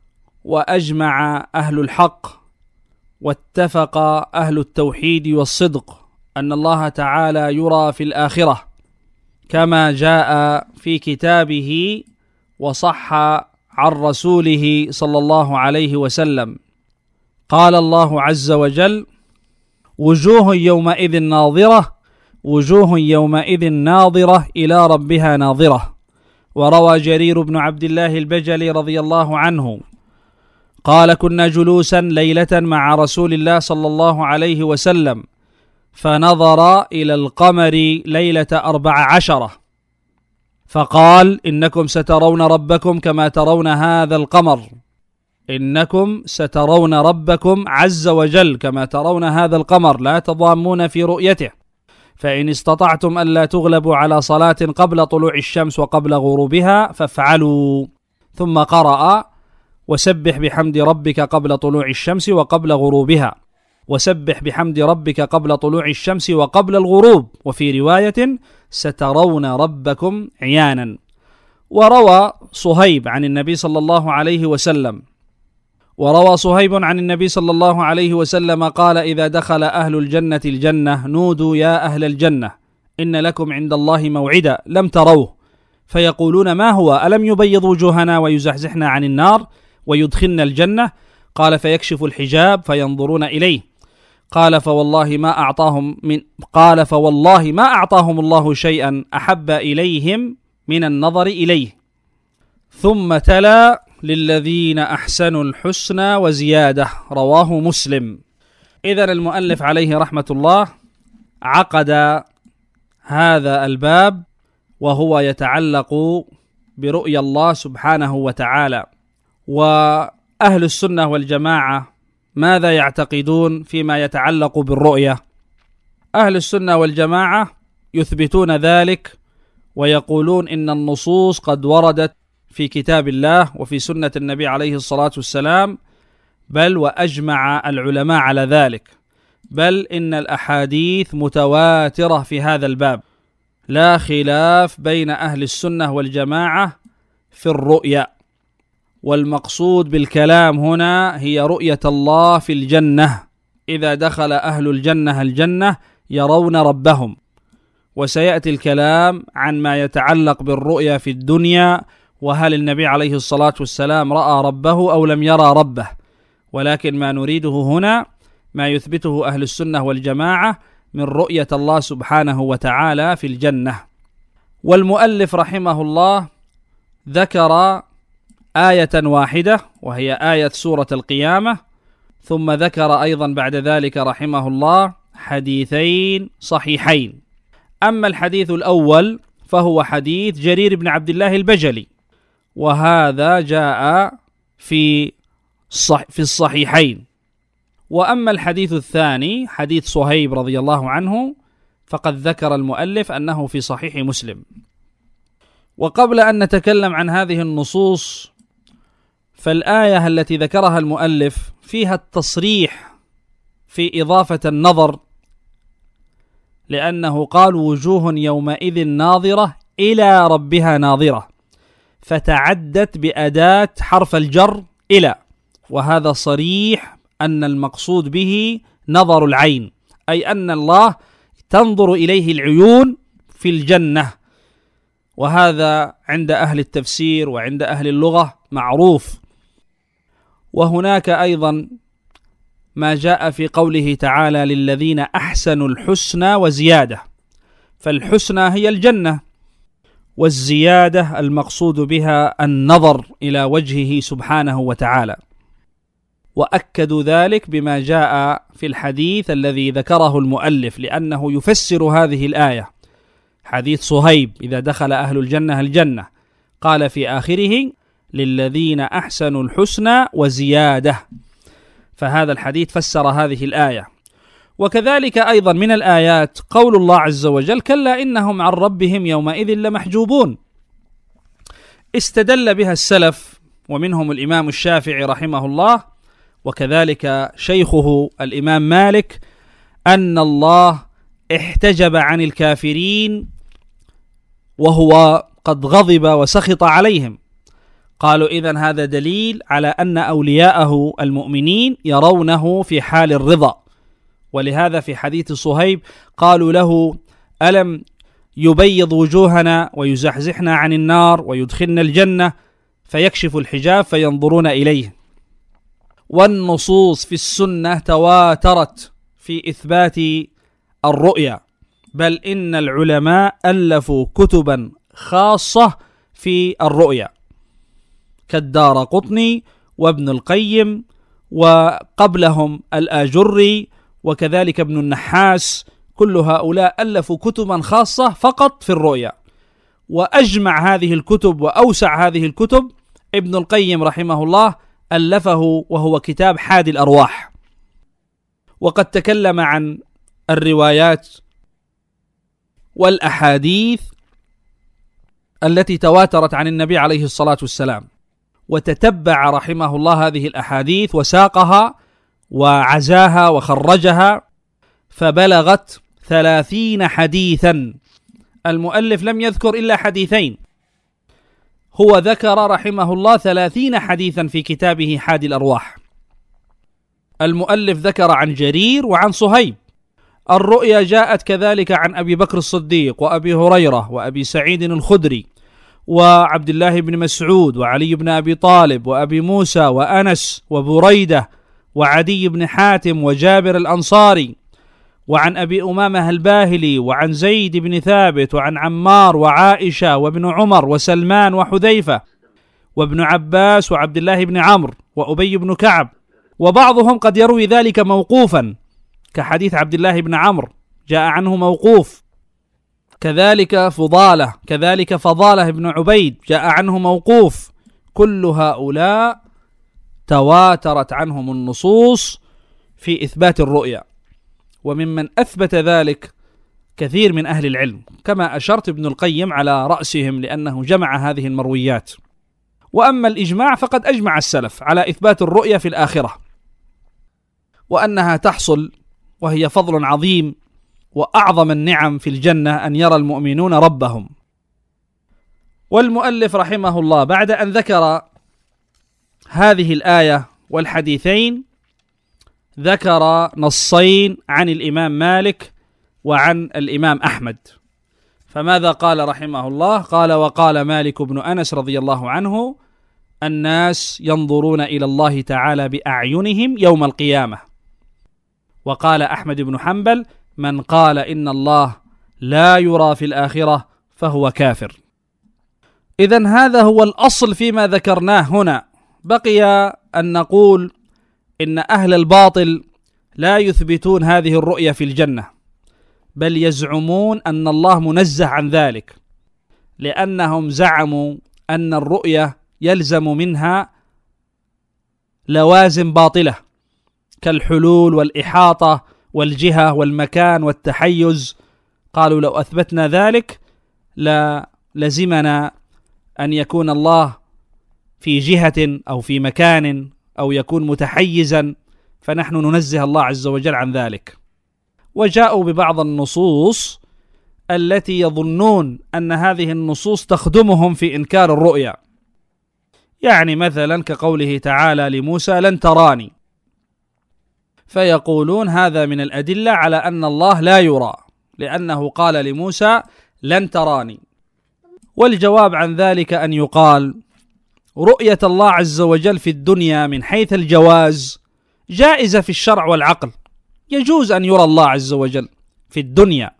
وأجمع أهل الحق واتفق أهل التوحيد والصدق أن الله تعالى يرى في الآخرة كما جاء في كتابه وصح عن رسوله صلى الله عليه وسلم. قال الله عز وجل: وجوه يومئذ ناظرة وجوه يومئذ ناظرة إلى ربها ناظرة. وروى جرير بن عبد الله البجلي رضي الله عنه قال: كنا جلوسا ليلة مع رسول الله صلى الله عليه وسلم فنظر إلى القمر ليلة أربع عشرة فقال: إنكم سترون ربكم كما ترون هذا القمر، إنكم سترون ربكم عز وجل كما ترون هذا القمر، لا تضامون في رؤيته، فإن استطعتم ألا تغلبوا على صلاة قبل طلوع الشمس وقبل غروبها فافعلوا. ثم قرأ: وسبح بحمد ربك قبل طلوع الشمس وقبل غروبها، وسبح بحمد ربك قبل طلوع الشمس وقبل الغروب، وفي رواية: سترون ربكم عيانا. وروى صهيب عن النبي صلى الله عليه وسلم وروى صهيب عن النبي صلى الله عليه وسلم قال: إذا دخل أهل الجنة الجنة نودوا يا أهل الجنة إن لكم عند الله موعدا لم تروه، فيقولون: ما هو؟ ألم يبيض وجوهنا ويزحزحنا عن النار ويدخلنا الجنة؟ قال: فيكشف الحجاب فينظرون إليه. قال: فوالله ما أعطاهم من قال فوالله ما أعطاهم الله شيئا أحب إليهم من النظر إليه. ثم تلا: للذين أحسنوا الحسنى وزيادة. رواه مسلم. إذن المؤلف عليه رحمة الله عقد هذا الباب وهو يتعلق برؤيا الله سبحانه وتعالى. وأهل السنة والجماعة ماذا يعتقدون فيما يتعلق بالرؤية؟ أهل السنة والجماعة يثبتون ذلك ويقولون إن النصوص قد وردت في كتاب الله وفي سنة النبي عليه الصلاة والسلام، بل وأجمع العلماء على ذلك، بل إن الأحاديث متواترة في هذا الباب، لا خلاف بين أهل السنة والجماعة في الرؤيا. والمقصود بالكلام هنا هي رؤية الله في الجنة. إذا دخل أهل الجنة الجنة يرون ربهم، وسيأتي الكلام عن ما يتعلق بالرؤيا في الدنيا، وهل النبي عليه الصلاة والسلام رأى ربه أو لم يرى ربه. ولكن ما نريده هنا ما يثبته أهل السنة والجماعة من رؤية الله سبحانه وتعالى في الجنة. والمؤلف رحمه الله ذكر آية واحدة وهي آية سورة القيامة، ثم ذكر أيضا بعد ذلك رحمه الله حديثين صحيحين. أما الحديث الأول فهو حديث جرير بن عبد الله البجلي، وهذا جاء في في الصحيحين، وأما الحديث الثاني حديث صهيب رضي الله عنه فقد ذكر المؤلف أنه في صحيح مسلم. وقبل أن نتكلم عن هذه النصوص، فالآية التي ذكرها المؤلف فيها التصريح في إضافة النظر، لأنه قال وجوه يومئذ ناظرة إلى ربها ناظرة، فتعدت بأداة حرف الجر إلى، وهذا صريح أن المقصود به نظر العين، أي أن الله تنظر إليه العيون في الجنة، وهذا عند أهل التفسير وعند أهل اللغة معروف. وهناك أيضا ما جاء في قوله تعالى للذين أحسنوا الحسنى وزيادة، فالحسنى هي الجنة، والزيادة المقصود بها النظر إلى وجهه سبحانه وتعالى. وأكدوا ذلك بما جاء في الحديث الذي ذكره المؤلف، لأنه يفسر هذه الآية، حديث صهيب إذا دخل أهل الجنة الجنة قال في آخره للذين أحسنوا الحسنى وزيادة، فهذا الحديث فسر هذه الآية. وكذلك أيضا من الآيات قول الله عز وجل كلا إنهم عن ربهم يومئذ لمحجوبون، استدل بها السلف ومنهم الإمام الشافعي رحمه الله وكذلك شيخه الإمام مالك أن الله احتجب عن الكافرين وهو قد غضب وسخط عليهم، قالوا إذن هذا دليل على أن أولياءه المؤمنين يرونه في حال الرضا، ولهذا في حديث صهيب قالوا له ألم يبيض وجوهنا ويزحزحنا عن النار ويدخلنا الجنة، فيكشف الحجاب فينظرون إليه. والنصوص في السنة تواترت في إثبات الرؤيا، بل إن العلماء ألفوا كتبا خاصة في الرؤيا كالدارقطني وابن القيم وقبلهم الآجري وكذلك ابن النحاس، كل هؤلاء ألفوا كتبا خاصة فقط في الرؤيا. وأجمع هذه الكتب وأوسع هذه الكتب ابن القيم رحمه الله ألفه وهو كتاب حادي الأرواح، وقد تكلم عن الروايات والأحاديث التي تواترت عن النبي عليه الصلاة والسلام، وتتبع رحمه الله هذه الأحاديث وساقها وعزاها وخرجها فبلغت ثلاثين حديثا. المؤلف لم يذكر إلا حديثين، هو ذكر رحمه الله ثلاثين حديثا في كتابه حادي الأرواح. المؤلف ذكر عن جرير وعن صهيب. الرؤيا جاءت كذلك عن أبي بكر الصديق وأبي هريرة وأبي سعيد الخدري وعبد الله بن مسعود وعلي بن أبي طالب وأبي موسى وأنس وبريدة وعدي بن حاتم وجابر الأنصاري، وعن أبي أمامة الباهلي وعن زيد بن ثابت وعن عمار وعائشة وابن عمر وسلمان وحذيفة وابن عباس وعبد الله بن عمرو وأبي بن كعب، وبعضهم قد يروي ذلك موقوفا كحديث عبد الله بن عمرو جاء عنه موقوف، كذلك فضالة كذلك فضالة بن عبيد جاء عنه موقوف. كل هؤلاء تواترت عنهم النصوص في إثبات الرؤيا، وممن أثبت ذلك كثير من أهل العلم كما أشرت ابن القيم على رأسهم لأنه جمع هذه المرويات. وأما الإجماع فقد أجمع السلف على إثبات الرؤيا في الآخرة وأنها تحصل، وهي فضل عظيم وأعظم النعم في الجنة أن يرى المؤمنون ربهم. والمؤلف رحمه الله بعد أن ذكر هذه الآية والحديثين ذكر نصين عن الإمام مالك وعن الإمام أحمد. فماذا قال رحمه الله؟ قال وقال مالك بن أنس رضي الله عنه الناس ينظرون إلى الله تعالى بأعينهم يوم القيامة. وقال أحمد بن حنبل من قال إن الله لا يرى في الآخرة فهو كافر. إذن هذا هو الأصل فيما ذكرناه هنا. بقي أن نقول إن أهل الباطل لا يثبتون هذه الرؤية في الجنة، بل يزعمون أن الله منزه عن ذلك، لأنهم زعموا أن الرؤية يلزم منها لوازم باطلة كالحلول والإحاطة والجهة والمكان والتحيز. قالوا لو أثبتنا ذلك للزمنا أن يكون الله في جهة أو في مكان أو يكون متحيزا، فنحن ننزه الله عز وجل عن ذلك. وجاءوا ببعض النصوص التي يظنون أن هذه النصوص تخدمهم في إنكار الرؤيا، يعني مثلا كقوله تعالى لموسى لن تراني، فيقولون هذا من الأدلة على أن الله لا يرى، لأنه قال لموسى لن تراني. والجواب عن ذلك أن يقال رؤية الله عز وجل في الدنيا من حيث الجواز جائزة في الشرع والعقل، يجوز أن يرى الله عز وجل في الدنيا،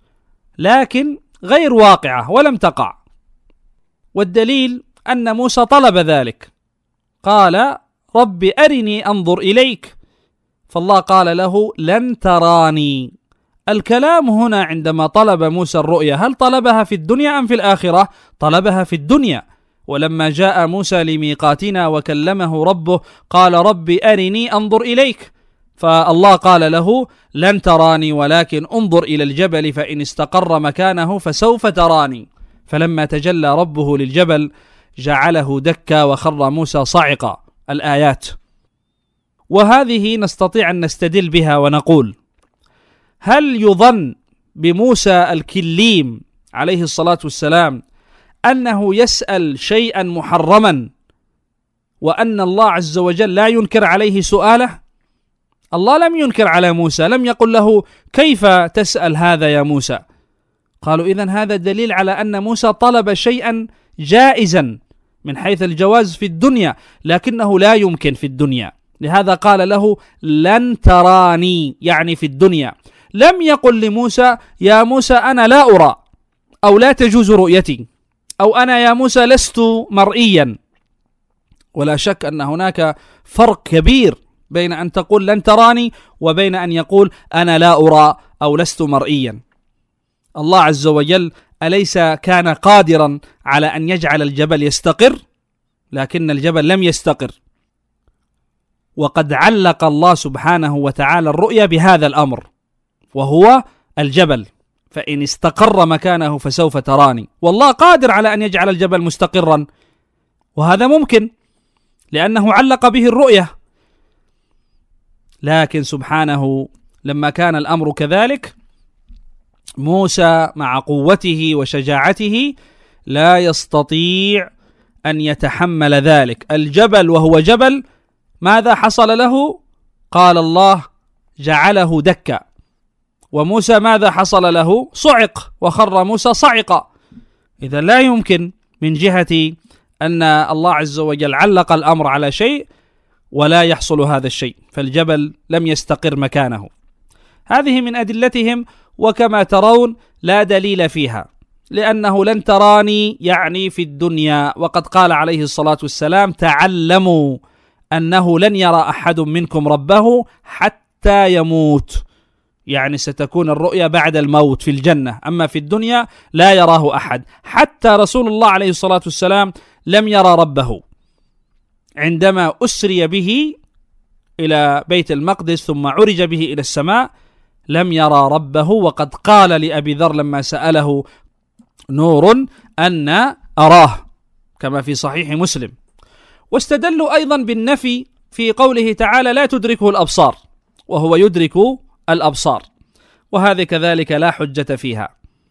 لكن غير واقعة ولم تقع. والدليل أن موسى طلب ذلك، قال رب أرني أنظر إليك، فالله قال له لن تراني. الكلام هنا عندما طلب موسى الرؤيا هل طلبها في الدنيا أم في الآخرة؟ طلبها في الدنيا. ولما جاء موسى لميقاتنا وكلمه ربه قال رب أرني أنظر إليك، فالله قال له لن تراني ولكن انظر إلى الجبل فإن استقر مكانه فسوف تراني. فلما تجلى ربه للجبل جعله دكا وخر موسى صعقا. الآيات. وهذه نستطيع أن نستدل بها ونقول هل يظن بموسى الكليم عليه الصلاة والسلام أنه يسأل شيئا محرما وأن الله عز وجل لا ينكر عليه سؤاله؟ الله لم ينكر على موسى، لم يقل له كيف تسأل هذا يا موسى. قالوا إذن هذا دليل على أن موسى طلب شيئا جائزا من حيث الجواز في الدنيا، لكنه لا يمكن في الدنيا، لهذا قال له لن تراني يعني في الدنيا. لم يقل لموسى يا موسى أنا لا أرى أو لا تجوز رؤيتي أو أنا يا موسى لست مرئيا. ولا شك أن هناك فرق كبير بين أن تقول لن تراني وبين أن يقول أنا لا أرى أو لست مرئيا. الله عز وجل أليس كان قادرا على أن يجعل الجبل يستقر؟ لكن الجبل لم يستقر، وقد علق الله سبحانه وتعالى الرؤيا بهذا الأمر وهو الجبل، فإن استقر مكانه فسوف تراني. والله قادر على أن يجعل الجبل مستقرا، وهذا ممكن لأنه علق به الرؤيا، لكن سبحانه لما كان الأمر كذلك موسى مع قوته وشجاعته لا يستطيع أن يتحمل ذلك. الجبل وهو جبل ماذا حصل له؟ قال الله جعله دكا. وموسى ماذا حصل له؟ صعق، وخر موسى صعقا. إذا لا يمكن من جهة أن الله عز وجل علق الأمر على شيء ولا يحصل هذا الشيء، فالجبل لم يستقر مكانه. هذه من أدلتهم، وكما ترون لا دليل فيها، لأنه لن تراني يعني في الدنيا، وقد قال عليه الصلاة والسلام تعلموا أنه لن يرى أحد منكم ربه حتى يموت، يعني ستكون الرؤيا بعد الموت في الجنة، أما في الدنيا لا يراه أحد. حتى رسول الله عليه الصلاة والسلام لم يرى ربه عندما أسري به إلى بيت المقدس ثم عرج به إلى السماء، لم يرى ربه، وقد قال لأبي ذر لما سأله نور أن أراه كما في صحيح مسلم. واستدلوا أيضا بالنفي في قوله تعالى لا تدركه الأبصار وهو يدرك الأبصار، وهذه كذلك لا حجة فيها،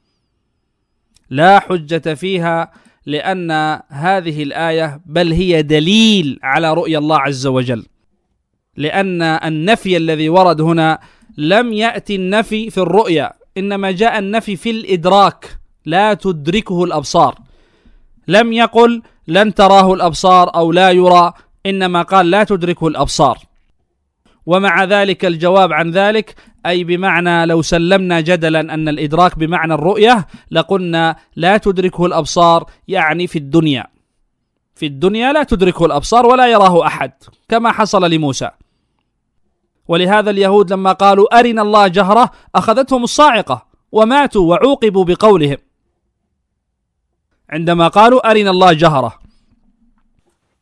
لا حجة فيها لأن هذه الآية بل هي دليل على رؤية الله عز وجل، لأن النفي الذي ورد هنا لم يأتي النفي في الرؤية، إنما جاء النفي في الإدراك، لا تدركه الأبصار. لم يقل لن تراه الأبصار أو لا يرى، إنما قال لا تدركه الأبصار. ومع ذلك الجواب عن ذلك أي بمعنى لو سلمنا جدلا أن الإدراك بمعنى الرؤية لقلنا لا تدركه الأبصار يعني في الدنيا، في الدنيا لا تدركه الأبصار ولا يراه أحد كما حصل لموسى. ولهذا اليهود لما قالوا أرنا الله جهرة أخذتهم الصاعقة وماتوا وعوقبوا بقولهم عندما قالوا أرنا الله جهرة.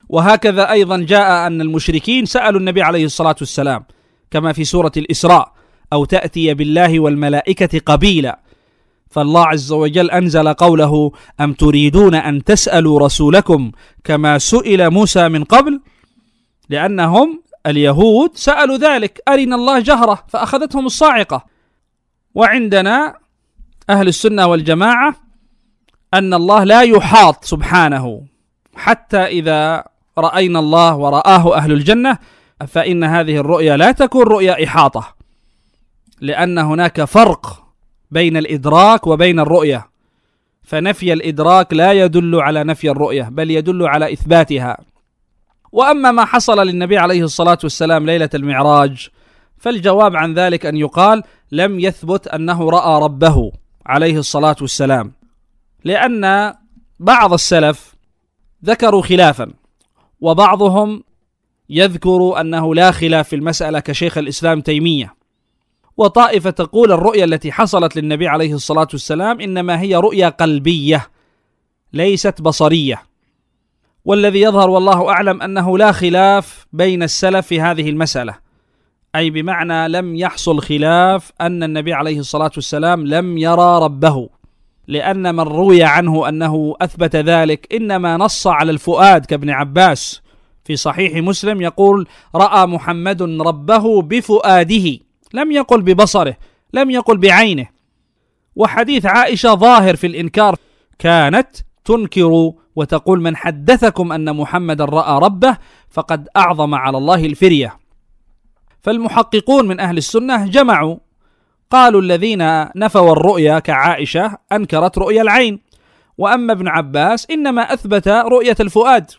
وهكذا أيضا جاء أن المشركين سألوا النبي عليه الصلاة والسلام كما في سورة الإسراء: أو تأتي بالله والملائكة قبيلا. فالله عز وجل أنزل قوله: أم تريدون أن تسألوا رسولكم كما سئل موسى من قبل، لأنهم اليهود سألوا ذلك: أرنا الله جهرة، فأخذتهم الصاعقة. وعندنا أهل السنة والجماعة أن الله لا يحاط سبحانه، حتى إذا رأينا الله ورآه أهل الجنة فإن هذه الرؤيا لا تكون رؤيا إحاطة، لأن هناك فرق بين الإدراك وبين الرؤية، فنفي الإدراك لا يدل على نفي الرؤية بل يدل على إثباتها. وأما ما حصل للنبي عليه الصلاة والسلام ليلة المعراج فالجواب عن ذلك أن يقال: لم يثبت أنه رأى ربه عليه الصلاة والسلام، لأن بعض السلف ذكروا خلافا، وبعضهم يذكر أنه لا خلاف في المسألة كشيخ الإسلام تيمية، وطائفة تقول الرؤيا التي حصلت للنبي عليه الصلاة والسلام إنما هي رؤيا قلبية ليست بصرية. والذي يظهر والله أعلم أنه لا خلاف بين السلف في هذه المسألة، أي بمعنى لم يحصل خلاف أن النبي عليه الصلاة والسلام لم يرى ربه، لأن من روي عنه أنه أثبت ذلك إنما نص على الفؤاد كابن عباس في صحيح مسلم يقول: رأى محمد ربه بفؤاده، لم يقل ببصره، لم يقل بعينه. وحديث عائشة ظاهر في الإنكار، كانت تنكر وتقول: من حدثكم أن محمد رأى ربه فقد أعظم على الله الفرية. فالمحققون من أهل السنة جمعوا، قالوا الذين نفوا الرؤيا كعائشة أنكرت رؤيا العين، وأما ابن عباس إنما أثبت رؤية الفؤاد،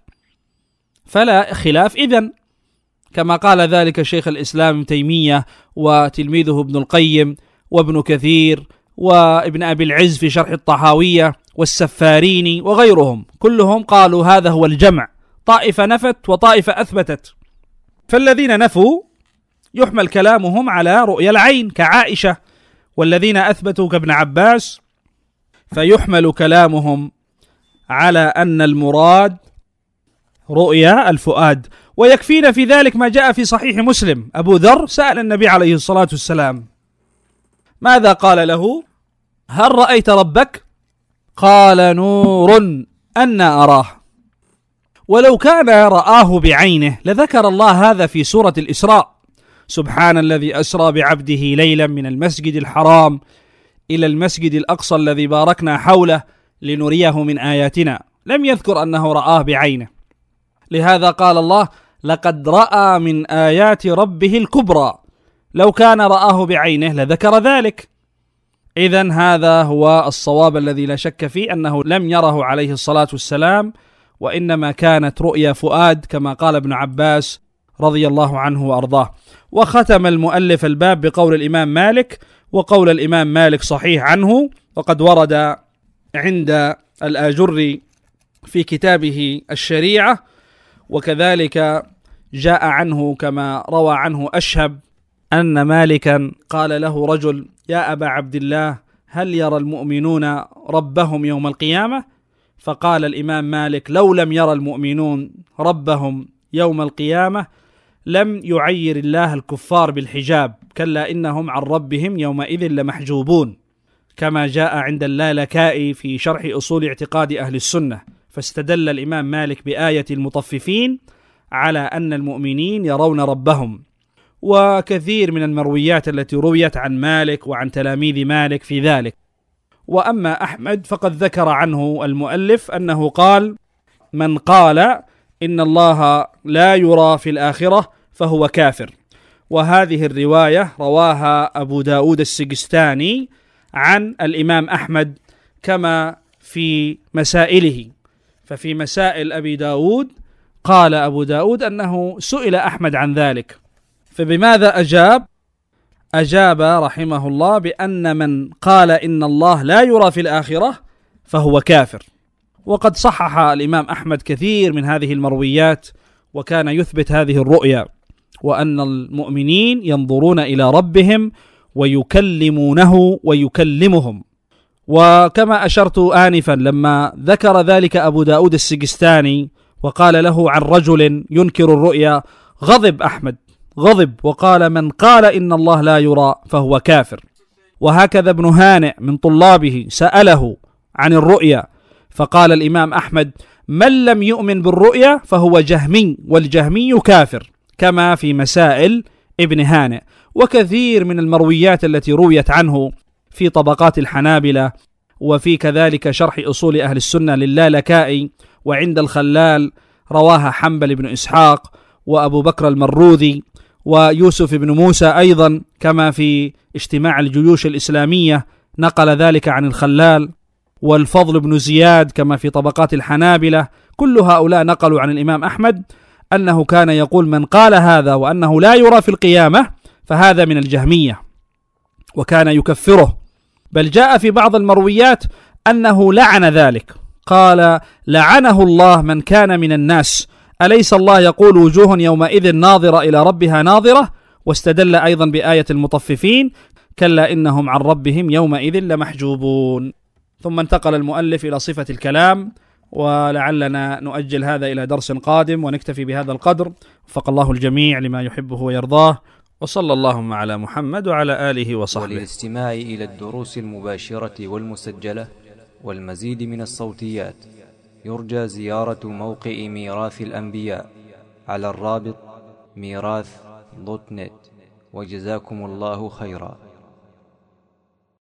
فلا خلاف إذن، كما قال ذلك شيخ الإسلام ابن تيمية وتلميذه ابن القيم وابن كثير وابن أبي العز في شرح الطحاوية والسفاريني وغيرهم، كلهم قالوا هذا هو الجمع، طائفة نفت وطائفة أثبتت. فالذين نفوا يحمل كلامهم على رؤيا العين كعائشة، والذين أثبتوا كابن عباس فيحمل كلامهم على أن المراد رؤيا الفؤاد. ويكفينا في ذلك ما جاء في صحيح مسلم: أبو ذر سأل النبي عليه الصلاة والسلام ماذا قال له؟ هل رأيت ربك؟ قال: نور أنا أراه. ولو كان رآه بعينه لذكر الله هذا في سورة الإسراء: سبحان الذي أسرى بعبده ليلا من المسجد الحرام إلى المسجد الأقصى الذي باركنا حوله لنريه من آياتنا. لم يذكر أنه رآه بعينه، لهذا قال الله: لقد رأى من آيات ربه الكبرى. لو كان رآه بعينه لذكر ذلك. إذن هذا هو الصواب الذي لا شك فيه، أنه لم يره عليه الصلاة والسلام، وإنما كانت رؤيا فؤاد كما قال ابن عباس رضي الله عنه وأرضاه. وختم المؤلف الباب بقول الإمام مالك، وقول الإمام مالك صحيح عنه، وقد ورد عند الآجري في كتابه الشريعة، وكذلك جاء عنه كما روى عنه أشهب أن مالكا قال له رجل: يا أبا عبد الله، هل يرى المؤمنون ربهم يوم القيامة؟ فقال الإمام مالك: لو لم يرى المؤمنون ربهم يوم القيامة لم يعير الله الكفار بالحجاب، كلا إنهم عن ربهم يومئذ لمحجوبون، كما جاء عند اللالكائي في شرح أصول اعتقاد أهل السنة. فاستدل الإمام مالك بآية المطففين على أن المؤمنين يرون ربهم. وكثير من المرويات التي رويت عن مالك وعن تلاميذ مالك في ذلك. وأما أحمد فقد ذكر عنه المؤلف أنه قال: من قال إن الله لا يرى في الآخرة فهو كافر. وهذه الرواية رواها أبو داود السجستاني عن الإمام أحمد كما في مسائله. ففي مسائل أبي داود قال أبو داود أنه سئل أحمد عن ذلك، فبماذا أجاب؟ أجاب رحمه الله بأن من قال إن الله لا يرى في الآخرة فهو كافر. وقد صحح الإمام أحمد كثير من هذه المرويات، وكان يثبت هذه الرؤيا، وأن المؤمنين ينظرون إلى ربهم ويكلمونه ويكلمهم. وكما أشرت آنفا لما ذكر ذلك أبو داود السجستاني وقال له عن رجل ينكر الرؤيا، غضب أحمد، غضب وقال: من قال إن الله لا يرى فهو كافر. وهكذا ابن هانئ من طلابه سأله عن الرؤيا، فقال الإمام أحمد: من لم يؤمن بالرؤيا فهو جهمي، والجهمي كافر، كما في مسائل ابن هانئ. وكثير من المرويات التي رويت عنه في طبقات الحنابلة، وفي كذلك شرح أصول أهل السنة للالكائي، وعند الخلال رواها حنبل بن إسحاق وأبو بكر المروذي ويوسف بن موسى أيضا، كما في اجتماع الجيوش الإسلامية نقل ذلك عن الخلال، والفضل بن زياد كما في طبقات الحنابلة. كل هؤلاء نقلوا عن الإمام أحمد أنه كان يقول: من قال هذا وأنه لا يرى في القيامة فهذا من الجهمية، وكان يكفره. بل جاء في بعض المرويات أنه لعن ذلك، قال: لعنه الله من كان من الناس، أليس الله يقول: وجوه يومئذ ناظرة إلى ربها ناظرة؟ واستدل أيضا بآية المطففين: كلا إنهم عن ربهم يومئذ لمحجوبون. ثم انتقل المؤلف إلى صفة الكلام، ولعلنا نؤجل هذا إلى درس قادم ونكتفي بهذا القدر. وفق الله الجميع لما يحبه ويرضاه، وصلى اللهم على محمد وعلى آله وصحبه. وللاستماع إلى الدروس المباشرة والمسجلة والمزيد من الصوتيات يرجى زيارة موقع ميراث الأنبياء على الرابط ميراث دوت نت. وجزاكم الله خيرا.